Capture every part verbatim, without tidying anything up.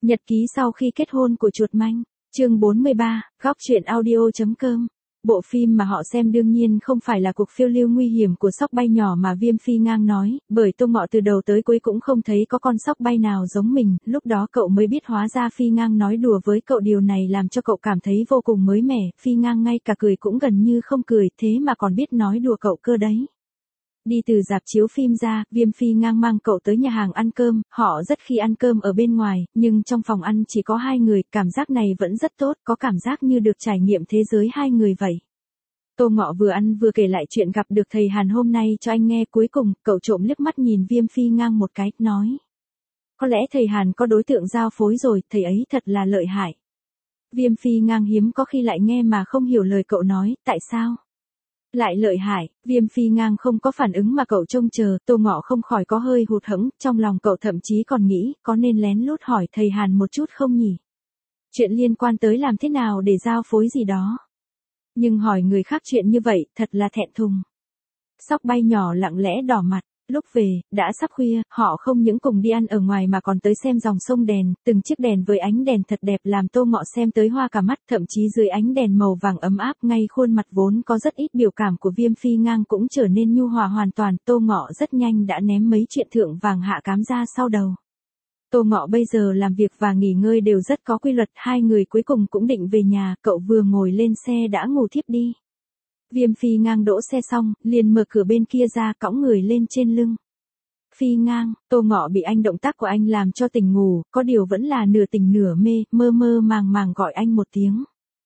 Nhật ký sau khi kết hôn của chuột manh, chương bốn mươi ba, góc truyện audio.com. Bộ phim mà họ xem đương nhiên không phải là cuộc phiêu lưu nguy hiểm của sóc bay nhỏ mà Viêm Phi Ngang nói, bởi Tô Ngọ từ đầu tới cuối cũng không thấy có con sóc bay nào giống mình, lúc đó cậu mới biết hóa ra Phi Ngang nói đùa với cậu, điều này làm cho cậu cảm thấy vô cùng mới mẻ, Phi Ngang ngay cả cười cũng gần như không cười, thế mà còn biết nói đùa cậu cơ đấy. Đi từ rạp chiếu phim ra, Viêm Phi Ngang mang cậu tới nhà hàng ăn cơm, họ rất khi ăn cơm ở bên ngoài, nhưng trong phòng ăn chỉ có hai người, cảm giác này vẫn rất tốt, có cảm giác như được trải nghiệm thế giới hai người vậy. Tô Ngọ vừa ăn vừa kể lại chuyện gặp được thầy Hàn hôm nay cho anh nghe, cuối cùng, cậu trộm liếc mắt nhìn Viêm Phi Ngang một cái, nói. Có lẽ thầy Hàn có đối tượng giao phối rồi, thầy ấy thật là lợi hại. Viêm Phi Ngang hiếm có khi lại nghe mà không hiểu lời cậu nói, tại sao? Lại lợi hại, Viêm Phi Ngang không có phản ứng mà cậu trông chờ, Tô Ngọ không khỏi có hơi hụt hẫng, trong lòng cậu thậm chí còn nghĩ, có nên lén lút hỏi thầy Hàn một chút không nhỉ? Chuyện liên quan tới làm thế nào để giao phối gì đó. Nhưng hỏi người khác chuyện như vậy, thật là thẹn thùng. Sóc bay nhỏ lặng lẽ đỏ mặt. Lúc về, đã sắp khuya, họ không những cùng đi ăn ở ngoài mà còn tới xem dòng sông đèn, từng chiếc đèn với ánh đèn thật đẹp làm Tô Ngọ xem tới hoa cả mắt, thậm chí dưới ánh đèn màu vàng ấm áp, ngay khuôn mặt vốn có rất ít biểu cảm của Viêm Phi Ngang cũng trở nên nhu hòa hoàn toàn, Tô Ngọ rất nhanh đã ném mấy chuyện thượng vàng hạ cám ra sau đầu. Tô Ngọ bây giờ làm việc và nghỉ ngơi đều rất có quy luật, hai người cuối cùng cũng định về nhà, cậu vừa ngồi lên xe đã ngủ thiếp đi. Viêm Phi Ngang đỗ xe xong, liền mở cửa bên kia ra, cõng người lên trên lưng. Phi Ngang, Tô Ngọ bị anh động tác của anh làm cho tỉnh ngủ, có điều vẫn là nửa tỉnh nửa mê, mơ mơ màng màng gọi anh một tiếng.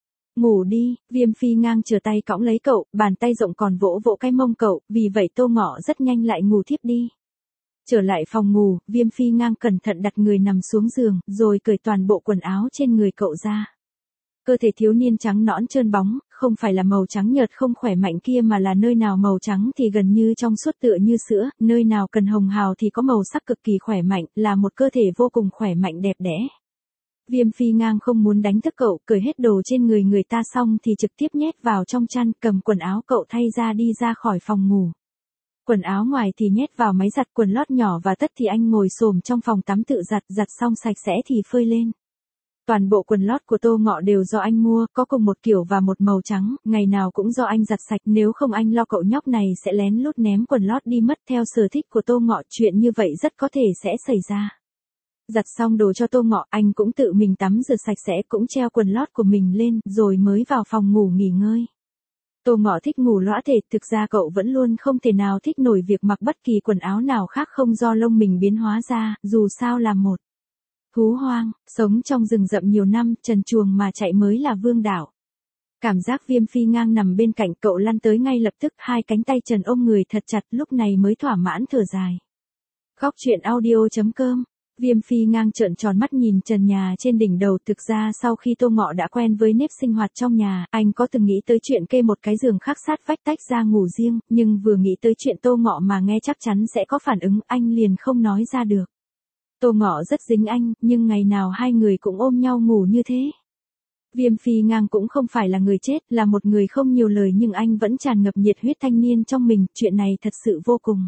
Ngủ đi, Viêm Phi Ngang trở tay cõng lấy cậu, bàn tay rộng còn vỗ vỗ cái mông cậu, vì vậy Tô Ngọ rất nhanh lại ngủ thiếp đi. Trở lại phòng ngủ, Viêm Phi Ngang cẩn thận đặt người nằm xuống giường, rồi cởi toàn bộ quần áo trên người cậu ra. Cơ thể thiếu niên trắng nõn trơn bóng, không phải là màu trắng nhợt không khỏe mạnh kia mà là nơi nào màu trắng thì gần như trong suốt tựa như sữa, nơi nào cần hồng hào thì có màu sắc cực kỳ khỏe mạnh, là một cơ thể vô cùng khỏe mạnh đẹp đẽ. Viêm Phi Ngang không muốn đánh thức cậu, cởi hết đồ trên người người ta xong thì trực tiếp nhét vào trong chăn, cầm quần áo cậu thay ra đi ra khỏi phòng ngủ. Quần áo ngoài thì nhét vào máy giặt, quần lót nhỏ và tất thì anh ngồi xổm trong phòng tắm tự giặt, giặt xong sạch sẽ thì phơi lên. Toàn bộ quần lót của Tô Ngọ đều do anh mua, có cùng một kiểu và một màu trắng, ngày nào cũng do anh giặt sạch, nếu không anh lo cậu nhóc này sẽ lén lút ném quần lót đi mất. Theo sở thích của Tô Ngọ, chuyện như vậy rất có thể sẽ xảy ra. Giặt xong đồ cho Tô Ngọ, anh cũng tự mình tắm rửa sạch sẽ, cũng treo quần lót của mình lên, rồi mới vào phòng ngủ nghỉ ngơi. Tô Ngọ thích ngủ lõa thể, thực ra cậu vẫn luôn không thể nào thích nổi việc mặc bất kỳ quần áo nào khác không do lông mình biến hóa ra, dù sao là một thú hoang, sống trong rừng rậm nhiều năm, trần truồng mà chạy mới là vương đạo. Cảm giác Viêm Phi Ngang nằm bên cạnh cậu lăn tới ngay lập tức, hai cánh tay trần ôm người thật chặt, lúc này mới thỏa mãn thở dài. Góc truyện audio.com. Viêm Phi Ngang trợn tròn mắt nhìn trần nhà trên đỉnh đầu, thực ra sau khi Tô Ngọ đã quen với nếp sinh hoạt trong nhà, anh có từng nghĩ tới chuyện kê một cái giường khác sát vách tách ra ngủ riêng, nhưng vừa nghĩ tới chuyện Tô Ngọ mà nghe chắc chắn sẽ có phản ứng, anh liền không nói ra được. Tô Ngọ rất dính anh, nhưng ngày nào hai người cũng ôm nhau ngủ như thế. Viêm Phi Ngang cũng không phải là người chết, là một người không nhiều lời nhưng anh vẫn tràn ngập nhiệt huyết thanh niên trong mình, chuyện này thật sự vô cùng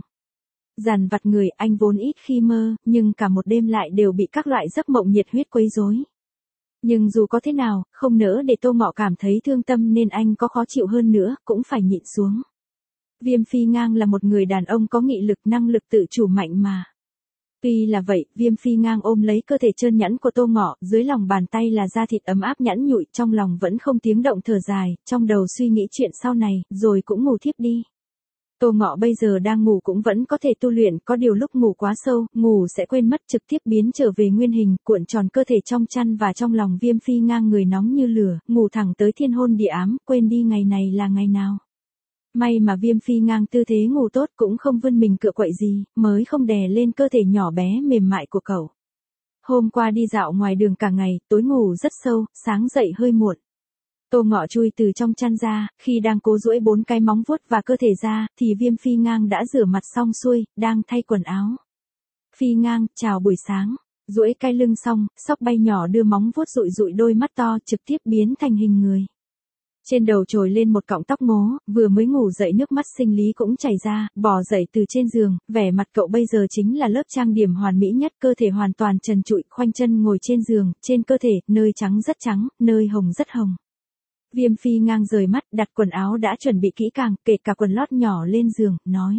dằn vặt người, anh vốn ít khi mơ, nhưng cả một đêm lại đều bị các loại giấc mộng nhiệt huyết quấy rối. Nhưng dù có thế nào, không nỡ để Tô Ngọ cảm thấy thương tâm nên anh có khó chịu hơn nữa, cũng phải nhịn xuống. Viêm Phi Ngang là một người đàn ông có nghị lực, năng lực tự chủ mạnh mà. Tuy là vậy, Viêm Phi Ngang ôm lấy cơ thể trơn nhẵn của Tô Ngọ, dưới lòng bàn tay là da thịt ấm áp nhẵn nhụi, trong lòng vẫn không tiếng động thở dài, trong đầu suy nghĩ chuyện sau này, rồi cũng ngủ thiếp đi. Tô Ngọ bây giờ đang ngủ cũng vẫn có thể tu luyện, có điều lúc ngủ quá sâu, ngủ sẽ quên mất, trực tiếp biến trở về nguyên hình, cuộn tròn cơ thể trong chăn và trong lòng Viêm Phi Ngang người nóng như lửa, ngủ thẳng tới thiên hôn địa ám, quên đi ngày này là ngày nào. May mà Viêm Phi Ngang tư thế ngủ tốt, cũng không vươn mình cựa quậy gì, mới không đè lên cơ thể nhỏ bé mềm mại của cậu. Hôm qua đi dạo ngoài đường cả ngày, tối ngủ rất sâu, sáng dậy hơi muộn. Tô Ngọ chui từ trong chăn ra, khi đang cố duỗi bốn cái móng vuốt và cơ thể ra, thì Viêm Phi Ngang đã rửa mặt xong xuôi, đang thay quần áo. Phi Ngang, chào buổi sáng. Duỗi cái lưng xong, sóc bay nhỏ đưa móng vuốt dụi dụi đôi mắt to, trực tiếp biến thành hình người. Trên đầu trồi lên một cọng tóc ngố, vừa mới ngủ dậy nước mắt sinh lý cũng chảy ra, bò dậy từ trên giường, vẻ mặt cậu bây giờ chính là lớp trang điểm hoàn mỹ nhất, cơ thể hoàn toàn trần trụi, khoanh chân ngồi trên giường, trên cơ thể, nơi trắng rất trắng, nơi hồng rất hồng. Viêm Phi ngang rời mắt, đặt quần áo đã chuẩn bị kỹ càng, kể cả quần lót nhỏ lên giường, nói.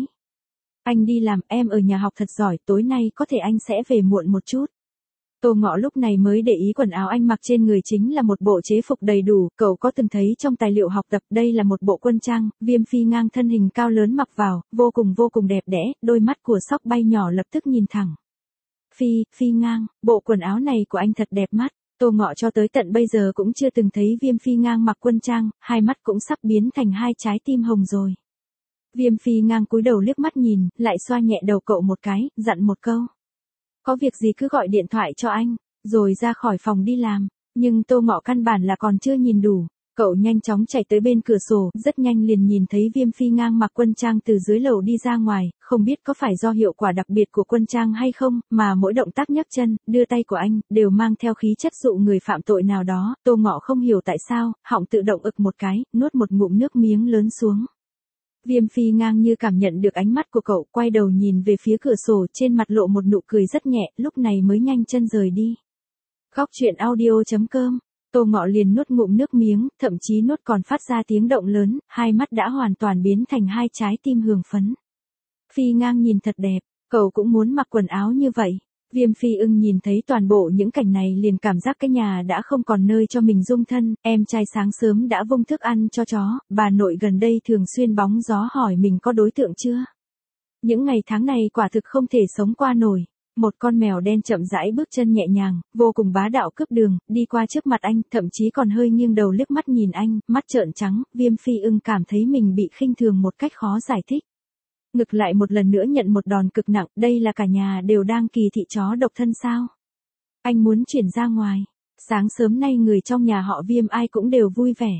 Anh đi làm, em ở nhà học thật giỏi, tối nay có thể anh sẽ về muộn một chút. Tô Ngọ lúc này mới để ý quần áo anh mặc trên người chính là một bộ chế phục đầy đủ, cậu có từng thấy trong tài liệu học tập, đây là một bộ quân trang, Viêm Phi ngang thân hình cao lớn mặc vào, vô cùng vô cùng đẹp đẽ, đôi mắt của Sóc Bay nhỏ lập tức nhìn thẳng. Phi, Phi ngang, bộ quần áo này của anh thật đẹp mắt. Tô Ngọ cho tới tận bây giờ cũng chưa từng thấy Viêm Phi ngang mặc quân trang, hai mắt cũng sắp biến thành hai trái tim hồng rồi. Viêm Phi ngang cúi đầu liếc mắt nhìn, lại xoa nhẹ đầu cậu một cái, dặn một câu. Có việc gì cứ gọi điện thoại cho anh, rồi ra khỏi phòng đi làm. Nhưng Tô Ngọ căn bản là còn chưa nhìn đủ. Cậu nhanh chóng chạy tới bên cửa sổ, rất nhanh liền nhìn thấy Viêm Phi ngang mặc quân trang từ dưới lầu đi ra ngoài, không biết có phải do hiệu quả đặc biệt của quân trang hay không, mà mỗi động tác nhấc chân, đưa tay của anh, đều mang theo khí chất dụ người phạm tội nào đó. Tô Ngọ không hiểu tại sao, họng tự động ực một cái, nuốt một ngụm nước miếng lớn xuống. Viêm Phi ngang như cảm nhận được ánh mắt của cậu, quay đầu nhìn về phía cửa sổ, trên mặt lộ một nụ cười rất nhẹ, lúc này mới nhanh chân rời đi. Góc truyện audio chấm com. Tô Ngọ liền nuốt ngụm nước miếng, thậm chí nuốt còn phát ra tiếng động lớn, hai mắt đã hoàn toàn biến thành hai trái tim hường phấn. Phi ngang nhìn thật đẹp, cậu cũng muốn mặc quần áo như vậy. Viêm Phi ưng nhìn thấy toàn bộ những cảnh này liền cảm giác cái nhà đã không còn nơi cho mình dung thân, em trai sáng sớm đã vung thức ăn cho chó, bà nội gần đây thường xuyên bóng gió hỏi mình có đối tượng chưa. Những ngày tháng này quả thực không thể sống qua nổi. Một con mèo đen chậm rãi bước chân nhẹ nhàng, vô cùng bá đạo cướp đường, đi qua trước mặt anh, thậm chí còn hơi nghiêng đầu liếc mắt nhìn anh, mắt trợn trắng, Viêm Phi ưng cảm thấy mình bị khinh thường một cách khó giải thích. Ngực lại một lần nữa nhận một đòn cực nặng, đây là cả nhà đều đang kỳ thị chó độc thân sao? Anh muốn chuyển ra ngoài. Sáng sớm nay người trong nhà họ Viêm ai cũng đều vui vẻ.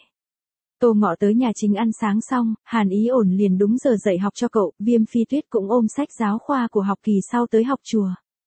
Tô Ngọ tới nhà chính ăn sáng xong, Hàn Ý Ổn liền đúng giờ dạy học cho cậu, Viêm Phi Tuyết cũng ôm sách giáo khoa của học kỳ sau tới học chùa.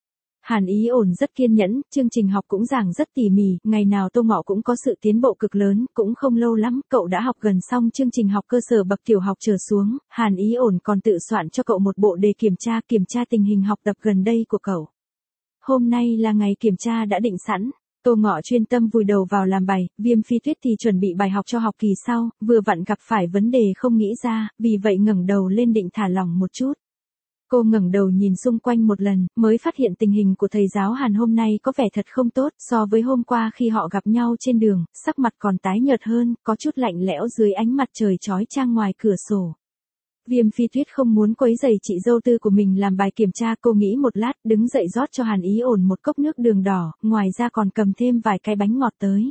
Hàn Ý Ổn rất kiên nhẫn, chương trình học cũng giảng rất tỉ mỉ, ngày nào Tô Ngọ cũng có sự tiến bộ cực lớn, cũng không lâu lắm, cậu đã học gần xong chương trình học cơ sở bậc tiểu học trở xuống, Hàn Ý Ổn còn tự soạn cho cậu một bộ đề kiểm tra, kiểm tra tình hình học tập gần đây của cậu. Hôm nay là ngày kiểm tra đã định sẵn. Tô Ngọ chuyên tâm vùi đầu vào làm bài, Viêm Phi Tuyết thì chuẩn bị bài học cho học kỳ sau, vừa vặn gặp phải vấn đề không nghĩ ra, vì vậy ngẩng đầu lên định thả lỏng một chút. Cô ngẩng đầu nhìn xung quanh một lần, mới phát hiện tình hình của thầy giáo Hàn hôm nay có vẻ thật không tốt, so với hôm qua khi họ gặp nhau trên đường, sắc mặt còn tái nhợt hơn, có chút lạnh lẽo dưới ánh mặt trời chói chang ngoài cửa sổ. Viêm Phi Tuyết không muốn quấy rầy chị dâu tư của mình làm bài kiểm tra, cô nghĩ một lát, đứng dậy rót cho Hàn Ý Ổn một cốc nước đường đỏ, ngoài ra còn cầm thêm vài cái bánh ngọt tới.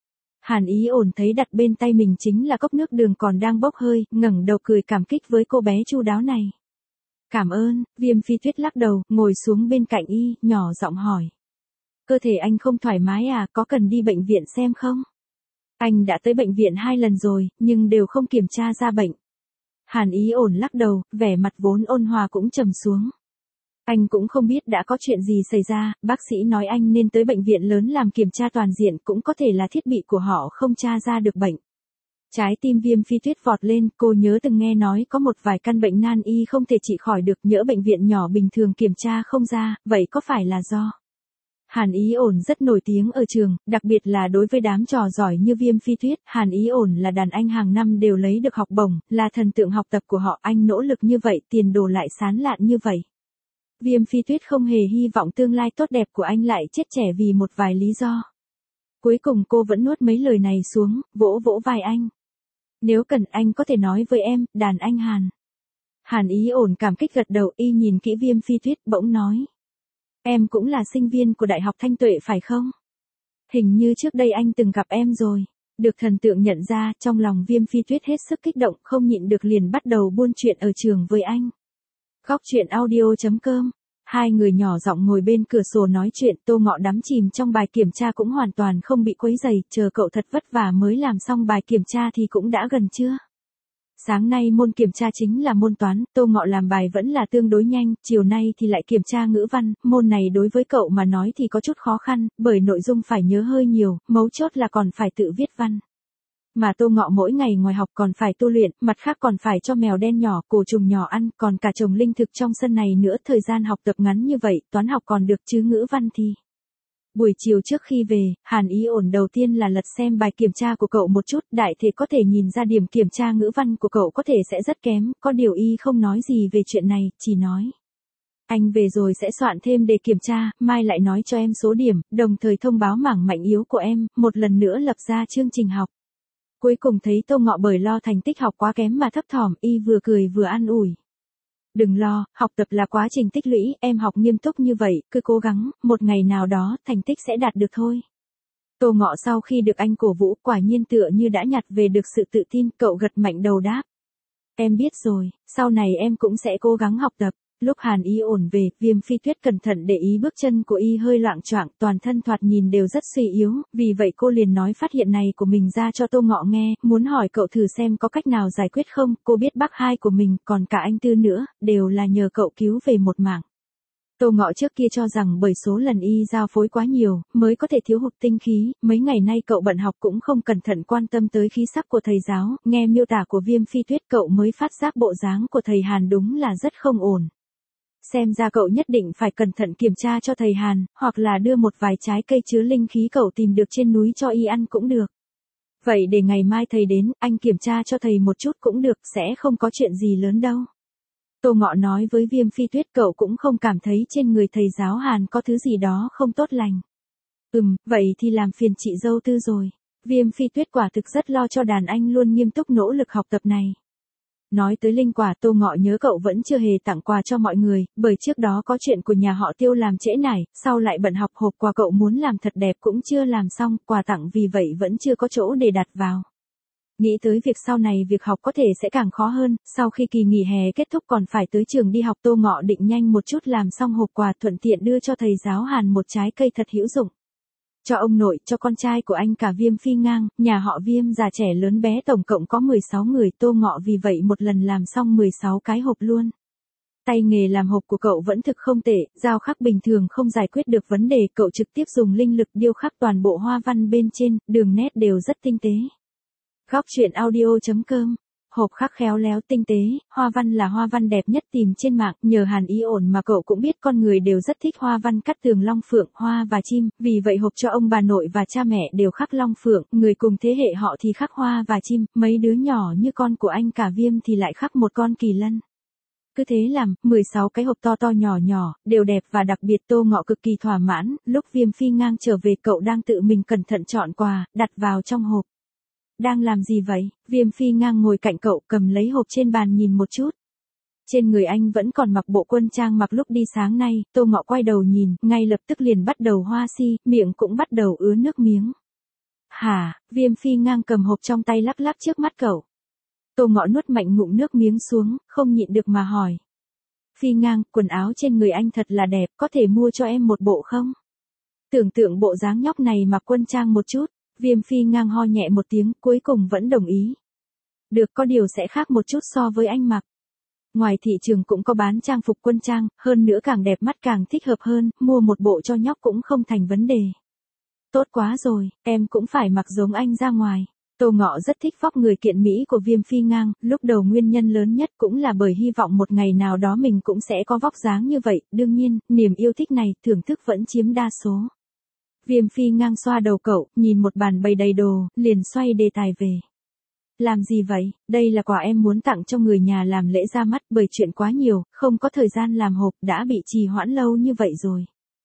Hàn Ý Ổn thấy đặt bên tay mình chính là cốc nước đường còn đang bốc hơi, ngẩng đầu cười cảm kích với cô bé chu đáo này. Cảm ơn, Viêm Phi Tuyết lắc đầu, ngồi xuống bên cạnh y, nhỏ giọng hỏi. Cơ thể anh không thoải mái à, có cần đi bệnh viện xem không? Anh đã tới bệnh viện hai lần rồi, nhưng đều không kiểm tra ra bệnh. Hàn Ý Ổn lắc đầu, vẻ mặt vốn ôn hòa cũng trầm xuống. Anh cũng không biết đã có chuyện gì xảy ra, bác sĩ nói anh nên tới bệnh viện lớn làm kiểm tra toàn diện, cũng có thể là thiết bị của họ không tra ra được bệnh. Trái tim Viêm Phi Tuyết vọt lên, cô nhớ từng nghe nói có một vài căn bệnh nan y không thể trị khỏi được, nhỡ bệnh viện nhỏ bình thường kiểm tra không ra, vậy có phải là do... Hàn Ý Ổn rất nổi tiếng ở trường, đặc biệt là đối với đám trò giỏi như Viêm Phi Tuyết, Hàn Ý Ổn là đàn anh hàng năm đều lấy được học bổng, là thần tượng học tập của họ, anh nỗ lực như vậy, tiền đồ lại sáng lạn như vậy. Viêm Phi Tuyết không hề hy vọng tương lai tốt đẹp của anh lại chết trẻ vì một vài lý do. Cuối cùng cô vẫn nuốt mấy lời này xuống, vỗ vỗ vai anh. Nếu cần anh có thể nói với em, đàn anh Hàn. Hàn Ý Ổn cảm kích gật đầu, y nhìn kỹ Viêm Phi Tuyết bỗng nói. Em cũng là sinh viên của Đại học Thanh Tuệ phải không? Hình như trước đây anh từng gặp em rồi. Được thần tượng nhận ra, trong lòng Viêm Phi Tuyết hết sức kích động, không nhịn được liền bắt đầu buôn chuyện ở trường với anh. Góc truyện audio chấm com. Hai người nhỏ giọng ngồi bên cửa sổ nói chuyện, Tô Ngọ đắm chìm trong bài kiểm tra cũng hoàn toàn không bị quấy rầy, chờ cậu thật vất vả mới làm xong bài kiểm tra thì cũng đã gần trưa. Sáng nay môn kiểm tra chính là môn toán, Tô Ngọ làm bài vẫn là tương đối nhanh, chiều nay thì lại kiểm tra ngữ văn, môn này đối với cậu mà nói thì có chút khó khăn, bởi nội dung phải nhớ hơi nhiều, mấu chốt là còn phải tự viết văn. Mà Tô Ngọ mỗi ngày ngoài học còn phải tu luyện, mặt khác còn phải cho mèo đen nhỏ, cổ trùng nhỏ ăn, còn cả trồng linh thực trong sân này nữa, thời gian học tập ngắn như vậy, toán học còn được chứ ngữ văn thì. Buổi chiều trước khi về, Hàn Ý ổn đầu tiên là lật xem bài kiểm tra của cậu một chút, đại thể có thể nhìn ra điểm kiểm tra ngữ văn của cậu có thể sẽ rất kém, có điều y không nói gì về chuyện này, chỉ nói. Anh về rồi sẽ soạn thêm đề kiểm tra, mai lại nói cho em số điểm, đồng thời thông báo mảng mạnh yếu của em, một lần nữa lập ra chương trình học. Cuối cùng thấy Tô Ngọ bởi lo thành tích học quá kém mà thấp thỏm, y vừa cười vừa an ủi. Đừng lo, học tập là quá trình tích lũy, em học nghiêm túc như vậy, cứ cố gắng, một ngày nào đó, thành tích sẽ đạt được thôi. Tô Ngọ sau khi được anh cổ vũ, quả nhiên tựa như đã nhặt về được sự tự tin, cậu gật mạnh đầu đáp. Em biết rồi, sau này em cũng sẽ cố gắng học tập. Lúc Hàn Ý ổn về, Viêm Phi Tuyết cẩn thận để ý bước chân của y hơi loạng choạng, toàn thân thoạt nhìn đều rất suy yếu, vì vậy cô liền nói phát hiện này của mình ra cho Tô Ngọ nghe, muốn hỏi cậu thử xem có cách nào giải quyết không, cô biết bác hai của mình, còn cả anh Tư nữa, đều là nhờ cậu cứu về một mạng. Tô Ngọ trước kia cho rằng bởi số lần y giao phối quá nhiều, mới có thể thiếu hụt tinh khí, mấy ngày nay cậu bận học cũng không cẩn thận quan tâm tới khí sắc của thầy giáo, nghe miêu tả của Viêm Phi Tuyết cậu mới phát giác bộ dáng của thầy Hàn đúng là rất không ổn. Xem ra cậu nhất định phải cẩn thận kiểm tra cho thầy Hàn, hoặc là đưa một vài trái cây chứa linh khí cậu tìm được trên núi cho y ăn cũng được. Vậy để ngày mai thầy đến, anh kiểm tra cho thầy một chút cũng được, sẽ không có chuyện gì lớn đâu. Tô Ngọ nói với Viêm Phi Tuyết cậu cũng không cảm thấy trên người thầy giáo Hàn có thứ gì đó không tốt lành. Ừm, vậy thì làm phiền chị dâu Tư rồi. Viêm Phi Tuyết quả thực rất lo cho đàn anh luôn nghiêm túc nỗ lực học tập này. Nói tới linh quả, Tô Ngọ nhớ cậu vẫn chưa hề tặng quà cho mọi người, bởi trước đó có chuyện của nhà họ Tiêu làm trễ nải, sau lại bận học, hộp quà cậu muốn làm thật đẹp cũng chưa làm xong, quà tặng vì vậy vẫn chưa có chỗ để đặt vào. Nghĩ tới việc sau này việc học có thể sẽ càng khó hơn, sau khi kỳ nghỉ hè kết thúc còn phải tới trường đi học, Tô Ngọ định nhanh một chút làm xong hộp quà thuận tiện đưa cho thầy giáo Hàn một trái cây thật hữu dụng. Cho ông nội, cho con trai của anh cả Viêm Phi Ngang, nhà họ Viêm già trẻ lớn bé tổng cộng có mười sáu người, Tô Ngọ vì vậy một lần làm xong mười sáu cái hộp luôn. Tay nghề làm hộp của cậu vẫn thực không tệ, dao khắc bình thường không giải quyết được vấn đề, cậu trực tiếp dùng linh lực điêu khắc toàn bộ hoa văn bên trên, đường nét đều rất tinh tế. Góc truyện audio chấm com. Hộp khắc khéo léo tinh tế, hoa văn là hoa văn đẹp nhất tìm trên mạng, nhờ Hàn Ý ổn mà cậu cũng biết con người đều rất thích hoa văn cắt tường long phượng, hoa và chim, vì vậy hộp cho ông bà nội và cha mẹ đều khắc long phượng, người cùng thế hệ họ thì khắc hoa và chim, mấy đứa nhỏ như con của anh cả Viêm thì lại khắc một con kỳ lân. Cứ thế làm, mười sáu cái hộp to to nhỏ nhỏ, đều đẹp và đặc biệt, Tô Ngọ cực kỳ thỏa mãn, lúc Viêm Phi Ngang trở về cậu đang tự mình cẩn thận chọn quà, đặt vào trong hộp. Đang làm gì vậy? Viêm Phi Ngang ngồi cạnh cậu cầm lấy hộp trên bàn nhìn một chút. Trên người anh vẫn còn mặc bộ quân trang mặc lúc đi sáng nay, Tô Ngọ quay đầu nhìn, ngay lập tức liền bắt đầu hoa si, miệng cũng bắt đầu ứa nước miếng. Hả? Viêm Phi Ngang cầm hộp trong tay lắc lắc trước mắt cậu. Tô Ngọ nuốt mạnh ngụm nước miếng xuống, không nhịn được mà hỏi. Phi Ngang, quần áo trên người anh thật là đẹp, có thể mua cho em một bộ không? Tưởng tượng bộ dáng nhóc này mặc quân trang một chút. Viêm Phi Ngang ho nhẹ một tiếng, cuối cùng vẫn đồng ý. Được, có điều sẽ khác một chút so với anh mặc. Ngoài thị trường cũng có bán trang phục quân trang, hơn nữa càng đẹp mắt càng thích hợp hơn, mua một bộ cho nhóc cũng không thành vấn đề. Tốt quá rồi, em cũng phải mặc giống anh ra ngoài. Tô Ngọ rất thích vóc người kiện mỹ của Viêm Phi Ngang, lúc đầu nguyên nhân lớn nhất cũng là bởi hy vọng một ngày nào đó mình cũng sẽ có vóc dáng như vậy, đương nhiên, niềm yêu thích này, thưởng thức vẫn chiếm đa số. Viêm Phi Ngang xoa đầu cậu, nhìn một bàn bày đầy đồ, liền xoay đề tài về. Làm gì vậy? Đây là quà em muốn tặng cho người nhà làm lễ ra mắt, bởi chuyện quá nhiều, không có thời gian làm hộp, đã bị trì hoãn lâu như vậy rồi.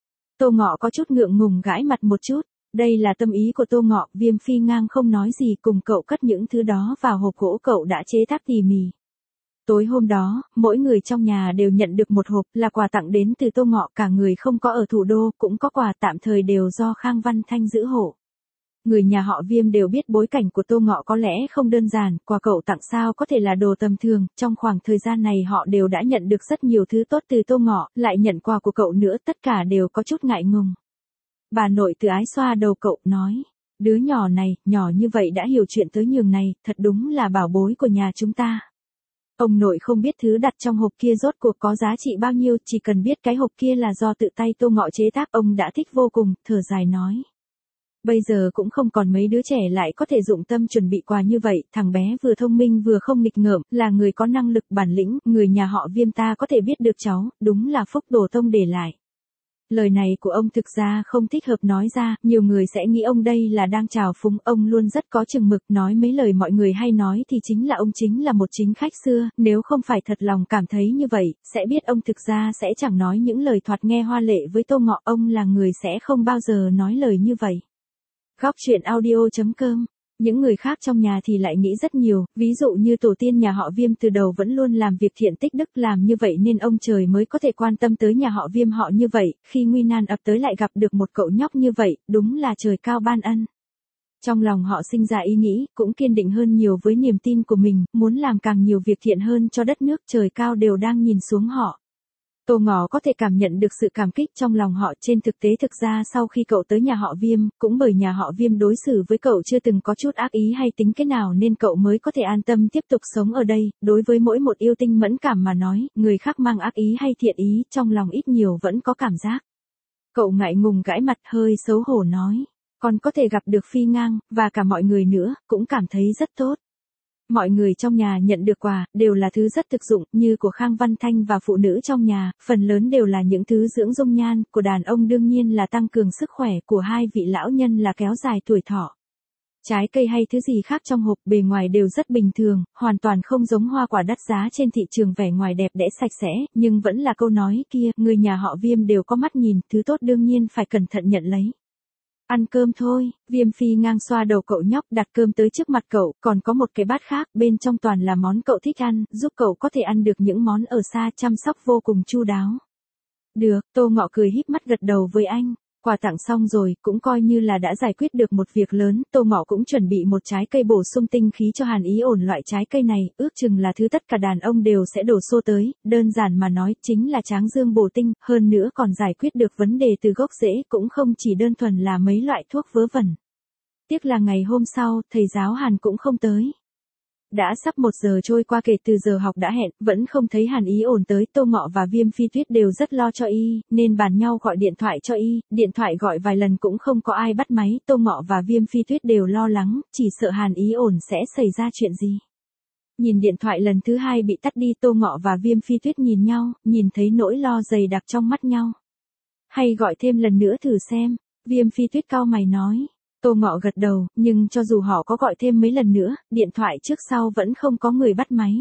Tô Ngọ có chút ngượng ngùng gãi mặt một chút. Đây là tâm ý của Tô Ngọ, Viêm Phi Ngang không nói gì, cùng cậu cất những thứ đó vào hộp gỗ cậu đã chế tác tỉ mỉ. Tối hôm đó, mỗi người trong nhà đều nhận được một hộp, là quà tặng đến từ Tô Ngọ, cả người không có ở thủ đô, cũng có quà tạm thời đều do Khang Văn Thanh giữ hộ. Người nhà họ Viêm đều biết bối cảnh của Tô Ngọ có lẽ không đơn giản, quà cậu tặng sao có thể là đồ tầm thường, trong khoảng thời gian này họ đều đã nhận được rất nhiều thứ tốt từ Tô Ngọ, lại nhận quà của cậu nữa, tất cả đều có chút ngại ngùng. Bà nội Từ Ái xoa đầu cậu, nói, đứa nhỏ này, nhỏ như vậy đã hiểu chuyện tới nhường này, thật đúng là bảo bối của nhà chúng ta. Ông nội không biết thứ đặt trong hộp kia rốt cuộc có giá trị bao nhiêu, chỉ cần biết cái hộp kia là do tự tay Tô Ngọ chế tác, ông đã thích vô cùng, thở dài nói. Bây giờ cũng không còn mấy đứa trẻ lại có thể dụng tâm chuẩn bị quà như vậy, thằng bé vừa thông minh vừa không nghịch ngợm, là người có năng lực bản lĩnh, người nhà họ Viêm ta có thể biết được cháu, đúng là phúc tổ tông để lại. Lời này của ông thực ra không thích hợp nói ra, nhiều người sẽ nghĩ ông đây là đang trào phúng, ông luôn rất có chừng mực, nói mấy lời mọi người hay nói thì chính là ông chính là một chính khách xưa, nếu không phải thật lòng cảm thấy như vậy, sẽ biết ông thực ra sẽ chẳng nói những lời thoạt nghe hoa lệ với Tô Ngọ, ông là người sẽ không bao giờ nói lời như vậy. Góc truyện audio chấm com. Những người khác trong nhà thì lại nghĩ rất nhiều, ví dụ như tổ tiên nhà họ Viêm từ đầu vẫn luôn làm việc thiện tích đức, làm như vậy nên ông trời mới có thể quan tâm tới nhà họ Viêm họ như vậy, khi nguy nan ập tới lại gặp được một cậu nhóc như vậy, đúng là trời cao ban ân. Trong lòng họ sinh ra ý nghĩ, cũng kiên định hơn nhiều với niềm tin của mình, muốn làm càng nhiều việc thiện hơn cho đất nước, trời cao đều đang nhìn xuống họ. Tô Ngọ có thể cảm nhận được sự cảm kích trong lòng họ, trên thực tế thực ra sau khi cậu tới nhà họ Viêm, cũng bởi nhà họ Viêm đối xử với cậu chưa từng có chút ác ý hay tính kế nào nên cậu mới có thể an tâm tiếp tục sống ở đây, đối với mỗi một yêu tinh mẫn cảm mà nói, người khác mang ác ý hay thiện ý, trong lòng ít nhiều vẫn có cảm giác. Cậu ngại ngùng gãi mặt hơi xấu hổ nói, còn có thể gặp được Phi Ngang, và cả mọi người nữa, cũng cảm thấy rất tốt. Mọi người trong nhà nhận được quà, đều là thứ rất thực dụng, như của Khang Văn Thanh và phụ nữ trong nhà, phần lớn đều là những thứ dưỡng dung nhan, của đàn ông đương nhiên là tăng cường sức khỏe, của hai vị lão nhân là kéo dài tuổi thọ. Trái cây hay thứ gì khác trong hộp bề ngoài đều rất bình thường, hoàn toàn không giống hoa quả đắt giá trên thị trường, vẻ ngoài đẹp đẽ sạch sẽ, nhưng vẫn là câu nói kia, người nhà họ Viêm đều có mắt nhìn, thứ tốt đương nhiên phải cẩn thận nhận lấy. Ăn cơm thôi, Viêm Phi Ngang xoa đầu cậu nhóc, đặt cơm tới trước mặt cậu, còn có một cái bát khác, bên trong toàn là món cậu thích ăn, giúp cậu có thể ăn được những món ở xa, chăm sóc vô cùng chu đáo. Được, Tô Ngọ cười híp mắt gật đầu với anh. Quà tặng xong rồi, cũng coi như là đã giải quyết được một việc lớn, Tô Ngọ cũng chuẩn bị một trái cây bổ sung tinh khí cho Hàn Ý Ổn. Loại trái cây này, ước chừng là thứ tất cả đàn ông đều sẽ đổ xô tới, đơn giản mà nói, chính là tráng dương bổ tinh, hơn nữa còn giải quyết được vấn đề từ gốc rễ, cũng không chỉ đơn thuần là mấy loại thuốc vớ vẩn. Tiếc là ngày hôm sau, thầy giáo Hàn cũng không tới. Đã sắp một giờ trôi qua kể từ giờ học đã hẹn, vẫn không thấy Hàn Ý Ổn tới, Tô Ngọ và Viêm Phi Tuyết đều rất lo cho y, nên bàn nhau gọi điện thoại cho y, điện thoại gọi vài lần cũng không có ai bắt máy, Tô Ngọ và Viêm Phi Tuyết đều lo lắng, chỉ sợ Hàn Ý Ổn sẽ xảy ra chuyện gì. Nhìn điện thoại lần thứ hai bị tắt đi, Tô Ngọ và Viêm Phi Tuyết nhìn nhau, nhìn thấy nỗi lo dày đặc trong mắt nhau. Hay gọi thêm lần nữa thử xem, Viêm Phi Tuyết cau mày nói. Tô Ngọ gật đầu, nhưng cho dù họ có gọi thêm mấy lần nữa, điện thoại trước sau vẫn không có người bắt máy.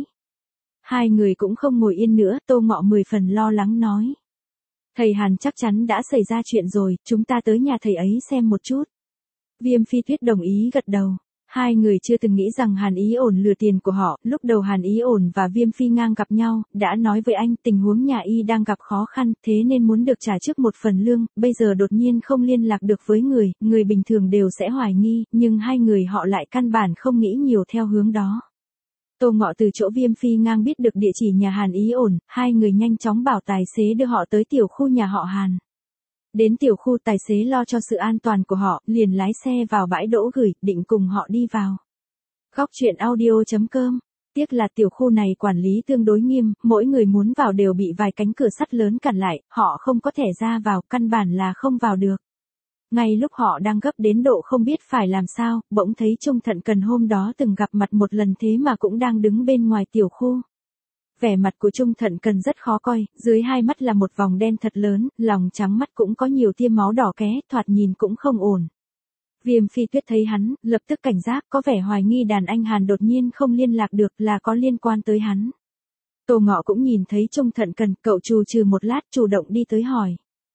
Hai người cũng không ngồi yên nữa, Tô Ngọ mười phần lo lắng nói. Thầy Hàn chắc chắn đã xảy ra chuyện rồi, chúng ta tới nhà thầy ấy xem một chút. Viêm Phi Tuyết đồng ý gật đầu. Hai người chưa từng nghĩ rằng Hàn Ý Ổn lừa tiền của họ, lúc đầu Hàn Ý Ổn và Viêm Phi Ngang gặp nhau, đã nói với anh tình huống nhà y đang gặp khó khăn, thế nên muốn được trả trước một phần lương, bây giờ đột nhiên không liên lạc được với người, người bình thường đều sẽ hoài nghi, nhưng hai người họ lại căn bản không nghĩ nhiều theo hướng đó. Tô Ngọ từ chỗ Viêm Phi Ngang biết được địa chỉ nhà Hàn Ý Ổn, hai người nhanh chóng bảo tài xế đưa họ tới tiểu khu nhà họ Hàn. Đến tiểu khu, tài xế lo cho sự an toàn của họ, liền lái xe vào bãi đỗ gửi, định cùng họ đi vào. Góc truyện audio chấm com. Tiếc là tiểu khu này quản lý tương đối nghiêm, mỗi người muốn vào đều bị vài cánh cửa sắt lớn cản lại, họ không có thẻ ra vào, căn bản là không vào được. Ngay lúc họ đang gấp đến độ không biết phải làm sao, bỗng thấy Trung Thận Cần hôm đó từng gặp mặt một lần thế mà cũng đang đứng bên ngoài tiểu khu. Vẻ mặt của Trung Thận Cần rất khó coi, dưới hai mắt là một vòng đen thật lớn, lòng trắng mắt cũng có nhiều tia máu đỏ ké, thoạt nhìn cũng không ổn. Viêm Phi Tuyết thấy hắn, lập tức cảnh giác, có vẻ hoài nghi đàn anh Hàn đột nhiên không liên lạc được là có liên quan tới hắn. Tô Ngọ cũng nhìn thấy Trung Thận Cần, cậu trù trừ một lát chủ động đi tới hỏi.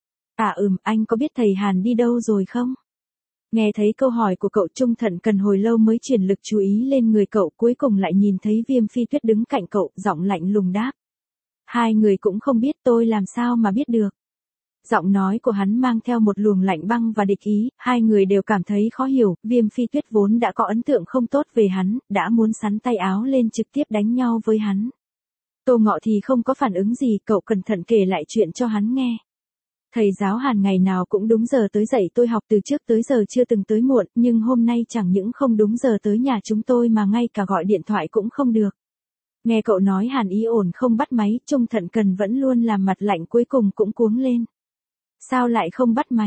À ừm, anh có biết thầy Hàn đi đâu rồi không? Nghe thấy câu hỏi của cậu, Trung Thận Cần hồi lâu mới chuyển lực chú ý lên người cậu, cuối cùng lại nhìn thấy Viêm Phi Tuyết đứng cạnh cậu, giọng lạnh lùng đáp. Hai người cũng không biết, tôi làm sao mà biết được. Giọng nói của hắn mang theo một luồng lạnh băng và địch ý, hai người đều cảm thấy khó hiểu, Viêm Phi Tuyết vốn đã có ấn tượng không tốt về hắn, đã muốn xắn tay áo lên trực tiếp đánh nhau với hắn. Tô Ngọ thì không có phản ứng gì, cậu cẩn thận kể lại chuyện cho hắn nghe. Thầy giáo Hàn ngày nào cũng đúng giờ tới dạy tôi học, từ trước tới giờ chưa từng tới muộn, nhưng hôm nay chẳng những không đúng giờ tới nhà chúng tôi mà ngay cả gọi điện thoại cũng không được. Nghe cậu nói Hàn Ý Ổn không bắt máy, Trung Thận Cần vẫn luôn làm mặt lạnh, cuối cùng cũng cuống lên. Sao lại không bắt máy?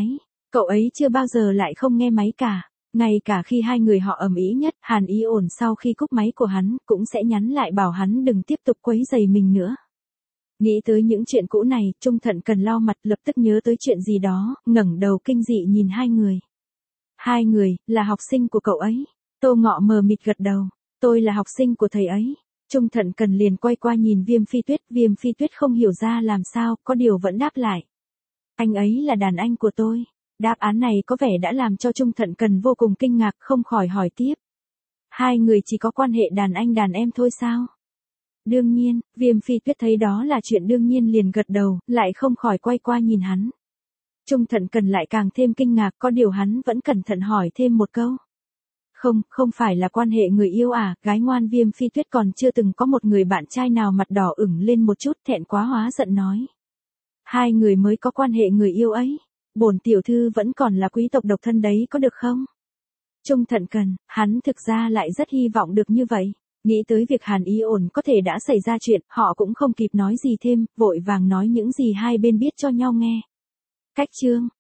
Cậu ấy chưa bao giờ lại không nghe máy cả. Ngay cả khi hai người họ ầm ĩ nhất, Hàn Ý ổn sau khi cúp máy của hắn, cũng sẽ nhắn lại bảo hắn đừng tiếp tục quấy rầy mình nữa. Nghĩ tới những chuyện cũ này, Trung Thận Cần lau mặt lập tức nhớ tới chuyện gì đó, ngẩng đầu kinh dị nhìn hai người. Hai người, là học sinh của cậu ấy. Tô Ngọ mờ mịt gật đầu. Tôi là học sinh của thầy ấy. Trung Thận Cần liền quay qua nhìn Viêm Phi Tuyết. Viêm Phi Tuyết không hiểu ra làm sao, có điều vẫn đáp lại. Anh ấy là đàn anh của tôi. Đáp án này có vẻ đã làm cho Trung Thận Cần vô cùng kinh ngạc, không khỏi hỏi tiếp. Hai người chỉ có quan hệ đàn anh đàn em thôi sao? Đương nhiên, Viêm Phi Tuyết thấy đó là chuyện đương nhiên liền gật đầu, lại không khỏi quay qua nhìn hắn. Trung Thận Cần lại càng thêm kinh ngạc, có điều hắn vẫn cẩn thận hỏi thêm một câu. Không, không phải là quan hệ người yêu à, gái ngoan. Viêm Phi Tuyết còn chưa từng có một người bạn trai nào mặt đỏ ửng lên một chút, thẹn quá hóa giận nói. Hai người mới có quan hệ người yêu ấy. Bổn tiểu thư vẫn còn là quý tộc độc thân đấy, có được không? Trung Thận Cần, hắn thực ra lại rất hy vọng được như vậy. Nghĩ tới việc Hàn Ý ổn có thể đã xảy ra chuyện, họ cũng không kịp nói gì thêm, vội vàng nói những gì hai bên biết cho nhau nghe. Cách chương